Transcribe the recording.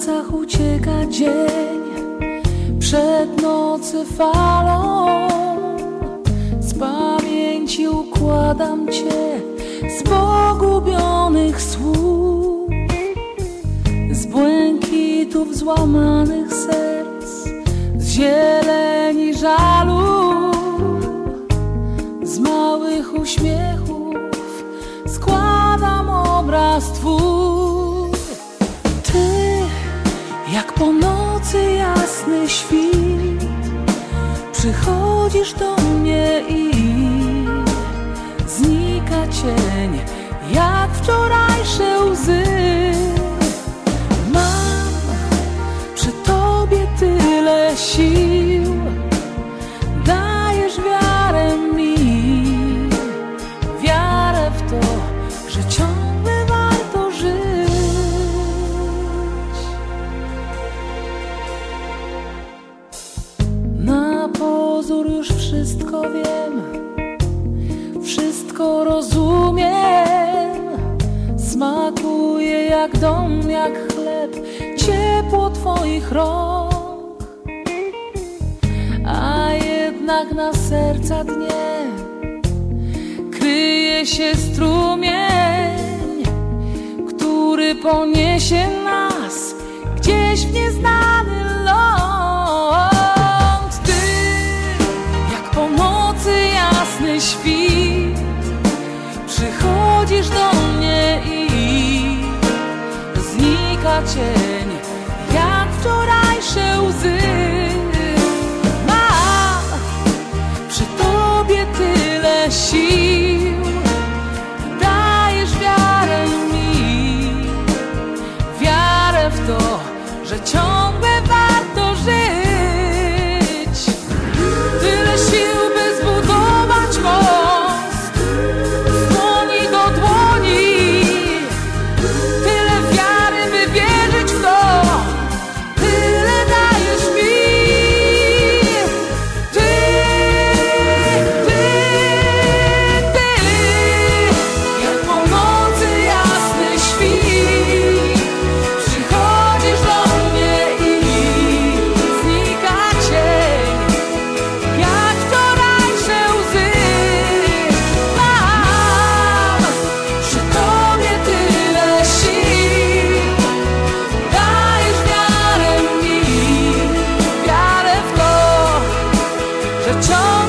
palcach ucieka dzień, przed nocy falą. Z pamięci układam Cię z pogubionych słów, z błękitów złamanych serc, z zieleni żalu, z małych uśmiechów składam obraz Twój. Ty, jak po nocy jasny świt, przychodzisz do mnie i znika cień, jak wczorajsze łzy. Mam przy Tobie tyle sił, dajesz wiarę mi, wiarę w to, że ciągle warto żyć. Na pozór już wszystko wiem, wszystko rozumiem. Smakuje jak dom, jak chleb, ciepło Twoich rąk. A jednak na serca dnie kryje się strumień, który poniesie nas gdzieś w nieznany ląd. Ty, jak po nocy jasny świt, przychodzisz do mnie i znika cień, jak wczorajsze łzy. Mam przy Tobie tyle sił, dajesz wiarę mi, wiarę w to, że ciągle warto żyć. Tyle sił, by zbudować most z dłoni do dłoni, tyle wiary, by wierzyć w to, tyle dajesz mi. Ty, jak po nocy jasny świt, przychodzisz do mnie i znika cień, jak wczorajsze łzy. Mam przy Tobie tyle sił, dajesz wiarę mi, wiarę w to, że ciągle